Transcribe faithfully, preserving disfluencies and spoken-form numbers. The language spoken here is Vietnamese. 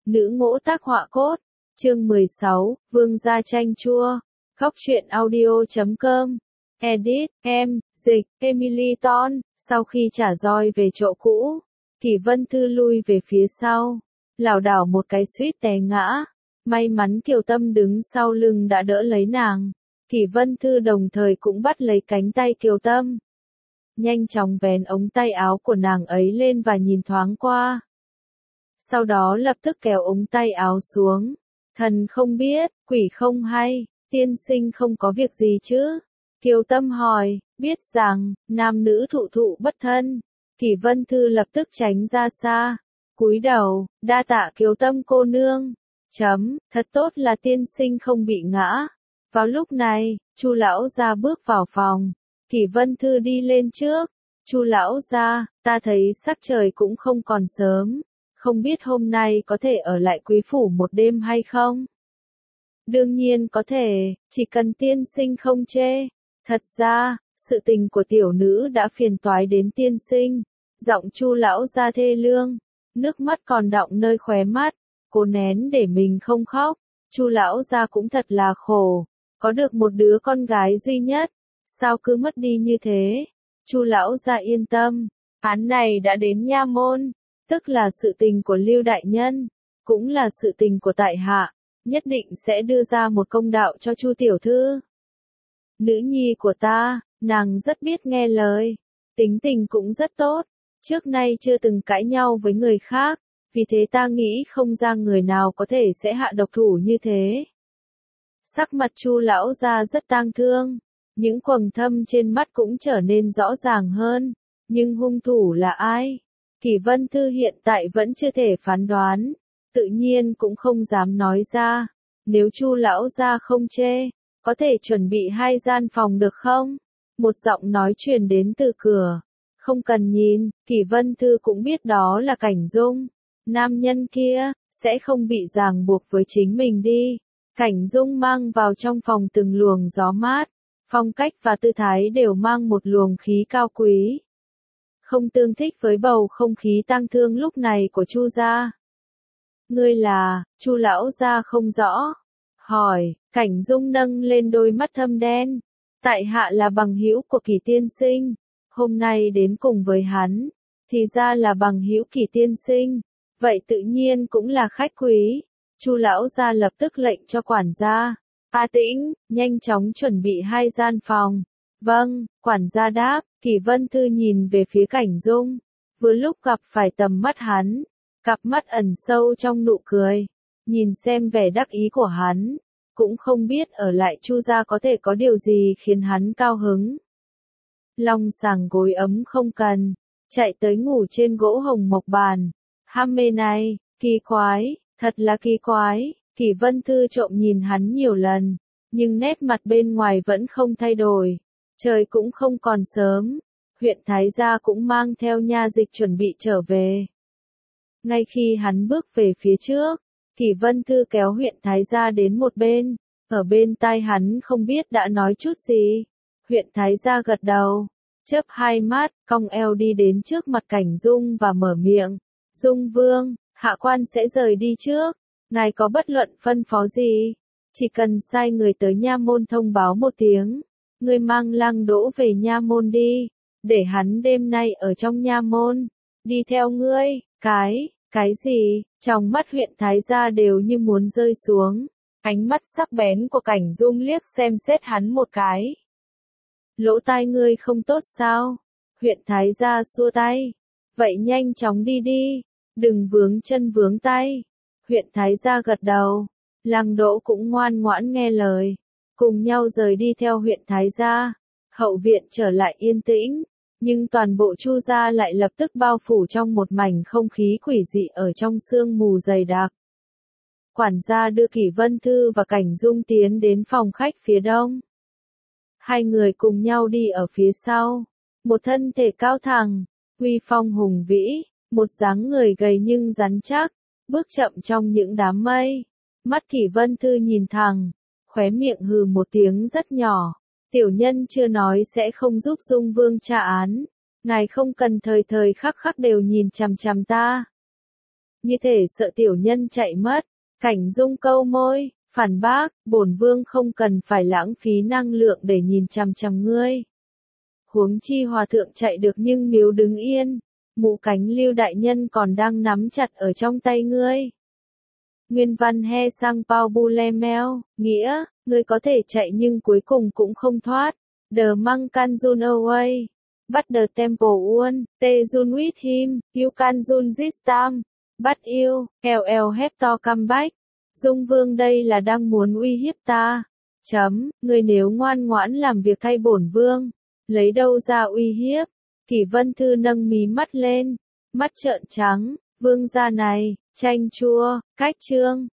Nữ ngỗ tác họa cốt. Chương mười sáu, Vương gia chanh chua. Góc truyện audio chấm com. Edit, em, dịch, Emily Ton. Sau khi trả roi về chỗ cũ, Kỷ Vân Thư lui về phía sau, lảo đảo một cái suýt té ngã. May mắn Kiều Tâm đứng sau lưng đã đỡ lấy nàng. Kỷ Vân Thư đồng thời cũng bắt lấy cánh tay Kiều Tâm, nhanh chóng vén ống tay áo của nàng ấy lên và nhìn thoáng qua. Sau đó lập tức kéo ống tay áo xuống. Thần không biết, quỷ không hay, tiên sinh không có việc gì chứ? Kiều Tâm hỏi, biết rằng, nam nữ thụ thụ bất thân. Kỷ Vân Thư lập tức tránh ra xa, cúi đầu, đa tạ Kiều Tâm cô nương. Chấm, thật tốt là tiên sinh không bị ngã. Vào lúc này, Chu lão gia bước vào phòng. Kỷ Vân Thư đi lên trước. Chu lão gia, ta thấy sắc trời cũng không còn sớm, không biết hôm nay có thể ở lại quý phủ một đêm hay không? Đương nhiên có thể, chỉ cần tiên sinh không chê. Thật ra, sự tình của tiểu nữ đã phiền toái đến tiên sinh. Giọng Chu lão gia thê lương, nước mắt còn đọng nơi khóe mắt, cố nén để mình không khóc. Chu lão gia cũng thật là khổ, có được một đứa con gái duy nhất, sao cứ mất đi như thế? Chu lão gia yên tâm, án này đã đến nha môn, tức là sự tình của Lưu đại nhân, cũng là sự tình của tại hạ, nhất định sẽ đưa ra một công đạo cho Chu tiểu thư. Nữ nhi của ta, nàng rất biết nghe lời, tính tình cũng rất tốt, trước nay chưa từng cãi nhau với người khác, vì thế ta nghĩ không ra người nào có thể sẽ hạ độc thủ như thế. Sắc mặt Chu lão gia rất tang thương, những quầng thâm trên mắt cũng trở nên rõ ràng hơn, nhưng hung thủ là ai? Kỷ Vân Thư hiện tại vẫn chưa thể phán đoán, tự nhiên cũng không dám nói ra. Nếu Chu lão gia không chê, có thể chuẩn bị hai gian phòng được không? Một giọng nói truyền đến từ cửa. Không cần nhìn, Kỷ Vân Thư cũng biết đó là Cảnh Dung. Nam nhân kia, sẽ không bị ràng buộc với chính mình đi. Cảnh Dung mang vào trong phòng từng luồng gió mát, phong cách và tư thái đều mang một luồng khí cao quý. Không tương thích với bầu không khí tang thương lúc này của Chu gia. Ngươi là, Chu lão gia không rõ. Hỏi, Cảnh Dung nâng lên đôi mắt thâm đen. Tại hạ là bằng hữu của Kỷ tiên sinh, hôm nay đến cùng với hắn, thì ra là bằng hữu Kỷ tiên sinh, vậy tự nhiên cũng là khách quý. Chu lão gia lập tức lệnh cho quản gia, A Tĩnh, nhanh chóng chuẩn bị hai gian phòng. Vâng, quản gia đáp. Kỷ Vân Thư nhìn về phía Cảnh Dung, vừa lúc gặp phải tầm mắt hắn, cặp mắt ẩn sâu trong nụ cười, nhìn xem vẻ đắc ý của hắn, cũng không biết ở lại Chu gia có thể có điều gì khiến hắn cao hứng. Long sàng gối ấm không cần, chạy tới ngủ trên gỗ hồng mộc bàn. Ham mê này, kỳ quái, thật là kỳ quái. Kỷ Vân Thư trộm nhìn hắn nhiều lần, nhưng nét mặt bên ngoài vẫn không thay đổi. Trời cũng không còn sớm, huyện Thái gia cũng mang theo nha dịch chuẩn bị trở về. Ngay khi hắn bước về phía trước, Kỷ Vân Thư kéo huyện Thái gia đến một bên, ở bên tai hắn không biết đã nói chút gì. Huyện Thái gia gật đầu, chớp hai mắt, cong eo đi đến trước mặt Cảnh Dung và mở miệng. Dung vương, hạ quan sẽ rời đi trước, ngài có bất luận phân phó gì? Chỉ cần sai người tới nha môn thông báo một tiếng. Ngươi mang Lăng Đỗ về nha môn đi, để hắn đêm nay ở trong nha môn, đi theo ngươi. Cái, cái gì? Trong mắt huyện Thái gia đều như muốn rơi xuống, ánh mắt sắc bén của Cảnh Dung liếc xem xét hắn một cái. Lỗ tai ngươi không tốt sao? Huyện Thái gia xua tay, vậy nhanh chóng đi đi, đừng vướng chân vướng tay. Huyện Thái gia gật đầu, Lăng Đỗ cũng ngoan ngoãn nghe lời. Cùng nhau rời đi theo huyện Thái gia, hậu viện trở lại yên tĩnh, nhưng toàn bộ Chu gia lại lập tức bao phủ trong một mảnh không khí quỷ dị ở trong sương mù dày đặc. Quản gia đưa Kỷ Vân Thư và Cảnh Dung tiến đến phòng khách phía đông. Hai người cùng nhau đi ở phía sau, một thân thể cao thẳng, uy phong hùng vĩ, một dáng người gầy nhưng rắn chắc, bước chậm trong những đám mây. Mắt Kỷ Vân Thư nhìn thẳng, khóe miệng hừ một tiếng rất nhỏ. Tiểu nhân chưa nói sẽ không giúp Dung vương tra án. Ngài không cần thời thời khắc khắc đều nhìn chằm chằm ta. như thể sợ tiểu nhân chạy mất. Cảnh Dung câu môi, phản bác, bổn vương không cần phải lãng phí năng lượng để nhìn chằm chằm ngươi. Huống chi hòa thượng chạy được nhưng miếu đứng yên, mũ cánh Lưu đại nhân còn đang nắm chặt ở trong tay ngươi. Nguyên văn he sang Pao Bulemel, nghĩa, ngươi có thể chạy nhưng cuối cùng cũng không thoát. The monk can run away, but the temple won, te run with him, you can run this time, but you, ll have to come back. Dung Vương đây là đang muốn uy hiếp ta. Chấm, ngươi nếu ngoan ngoãn làm việc thay bổn vương, lấy đâu ra uy hiếp? Kỷ Vân Thư nâng mí mắt lên, mắt trợn trắng, vương gia này, chanh chua, cách chương.